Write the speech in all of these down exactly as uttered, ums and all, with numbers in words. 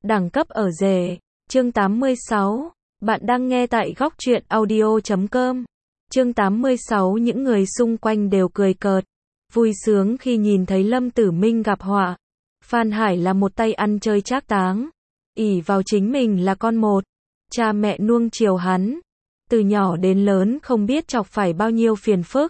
Đẳng cấp ở rể. Chương tám mươi sáu. Bạn đang nghe tại góc truyện audio chấm com. Chương tám mươi sáu. Những người xung quanh đều cười cợt, vui sướng khi nhìn thấy Lâm Tử Minh gặp họa. Phan Hải là một tay ăn chơi trác táng, ỷ vào chính mình là con một, cha mẹ nuông chiều hắn, từ nhỏ đến lớn không biết chọc phải bao nhiêu phiền phức,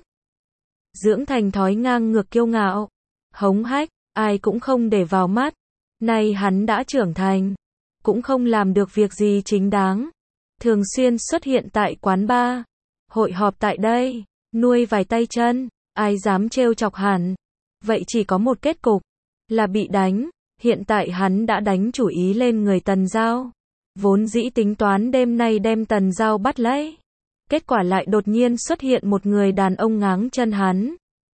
dưỡng thành thói ngang ngược kiêu ngạo, hống hách, ai cũng không để vào mắt. Nay hắn đã trưởng thành, cũng không làm được việc gì chính đáng, thường xuyên xuất hiện tại quán bar, hội họp tại đây, nuôi vài tay chân, ai dám trêu chọc hắn, vậy chỉ có một kết cục, là bị đánh. Hiện tại hắn đã đánh chủ ý lên người Tần Giao, vốn dĩ tính toán đêm nay đem Tần Giao bắt lấy, kết quả lại đột nhiên xuất hiện một người đàn ông ngáng chân hắn.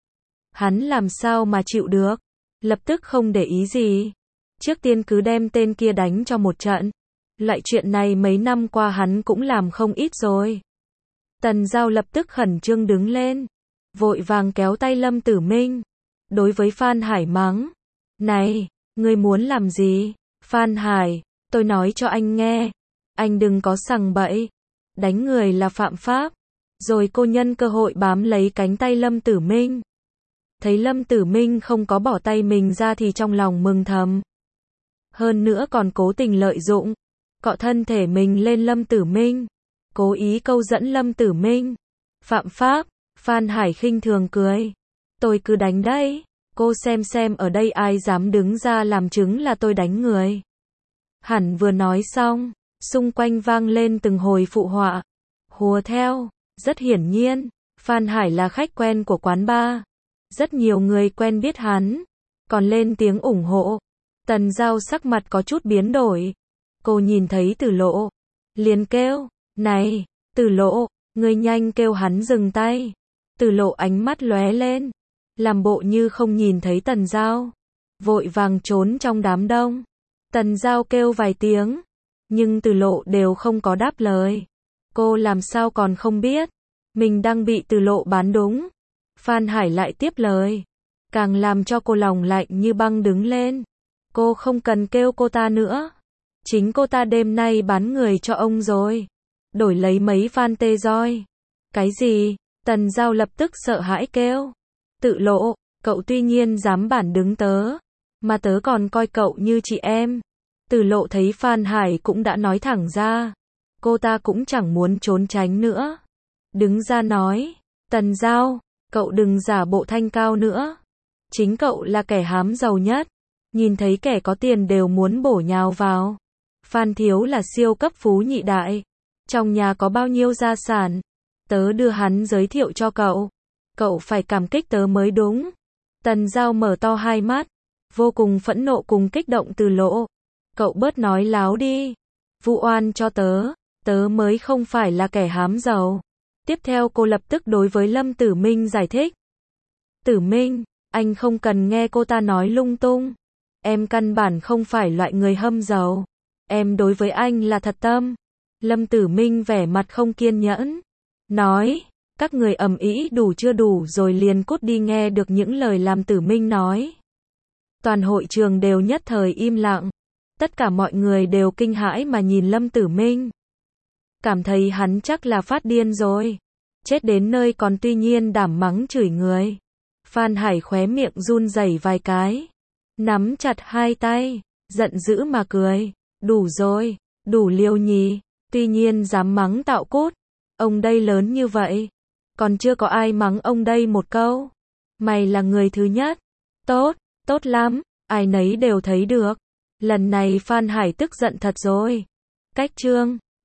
Hắn làm sao mà chịu được, lập tức không để ý gì, trước tiên cứ đem tên kia đánh cho một trận. Loại chuyện này mấy năm qua hắn cũng làm không ít rồi. Tần Giao lập tức khẩn trương đứng lên, vội vàng kéo tay Lâm Tử Minh, đối với Phan Hải mắng: "Này, ngươi muốn làm gì?" "Phan Hải, tôi nói cho anh nghe, anh đừng có sằng bậy, đánh người là phạm pháp." Rồi cô nhân cơ hội bám lấy cánh tay Lâm Tử Minh. Thấy Lâm Tử Minh không có bỏ tay mình ra thì trong lòng mừng thầm. Hơn nữa còn cố tình lợi dụng, cọ thân thể mình lên Lâm Tử Minh, cố ý câu dẫn Lâm Tử Minh. "Phạm pháp?" Phan Hải khinh thường cười. "Tôi cứ đánh đấy, cô xem xem ở đây ai dám đứng ra làm chứng là tôi đánh người." Hẳn vừa nói xong, xung quanh vang lên từng hồi phụ họa, hùa theo. Rất hiển nhiên, Phan Hải là khách quen của quán bar, rất nhiều người quen biết hắn, còn lên tiếng ủng hộ. Tần Giao sắc mặt có chút biến đổi, cô nhìn thấy Tử Lộ, liền kêu: "Này, Tử Lộ, ngươi nhanh kêu hắn dừng tay." Tử Lộ ánh mắt lóe lên, làm bộ như không nhìn thấy Tần Giao, vội vàng trốn trong đám đông. Tần Giao kêu vài tiếng, nhưng Tử Lộ đều không có đáp lời. Cô làm sao còn không biết, mình đang bị Tử Lộ bán đúng. Phan Hải lại tiếp lời, càng làm cho cô lòng lạnh như băng đứng lên. Cô không cần kêu cô ta nữa, chính cô ta đêm nay bán người cho ông rồi, đổi lấy mấy van tê roi. "Cái gì?" Tần Giao lập tức sợ hãi kêu. "Tử Lộ, cậu tuy nhiên dám bản đứng tớ, mà tớ còn coi cậu như chị em." Tử Lộ thấy Phan Hải cũng đã nói thẳng ra, cô ta cũng chẳng muốn trốn tránh nữa, đứng ra nói: "Tần Giao, cậu đừng giả bộ thanh cao nữa, chính cậu là kẻ hám giàu nhất, nhìn thấy kẻ có tiền đều muốn bổ nhào vào. Phan thiếu là siêu cấp phú nhị đại, trong nhà có bao nhiêu gia sản, tớ đưa hắn giới thiệu cho cậu, cậu phải cảm kích tớ mới đúng." Tần Giao mở to hai mắt, vô cùng phẫn nộ cùng kích động. "Từ Lộ, cậu bớt nói láo đi, vu oan cho tớ, tớ mới không phải là kẻ hám giàu." Tiếp theo cô lập tức đối với Lâm Tử Minh giải thích: "Tử Minh, anh không cần nghe cô ta nói lung tung, em căn bản không phải loại người hâm giàu, em đối với anh là thật tâm." Lâm Tử Minh vẻ mặt không kiên nhẫn, nói: "Các người ầm ĩ đủ chưa đủ rồi liền cút đi." Nghe được những lời Lâm Tử Minh nói, toàn hội trường đều nhất thời im lặng, tất cả mọi người đều kinh hãi mà nhìn Lâm Tử Minh, cảm thấy hắn chắc là phát điên rồi, chết đến nơi còn tuy nhiên đảm mắng chửi người. Phan Hải khóe miệng run rẩy vài cái, nắm chặt hai tay, giận dữ mà cười: "Đủ rồi, đủ liều nhỉ, tuy nhiên dám mắng Tạo Cốt, ông đây lớn như vậy, còn chưa có ai mắng ông đây một câu, mày là người thứ nhất. Tốt, tốt lắm, ai nấy đều thấy được." Lần này Phan Hải tức giận thật rồi. Cách chương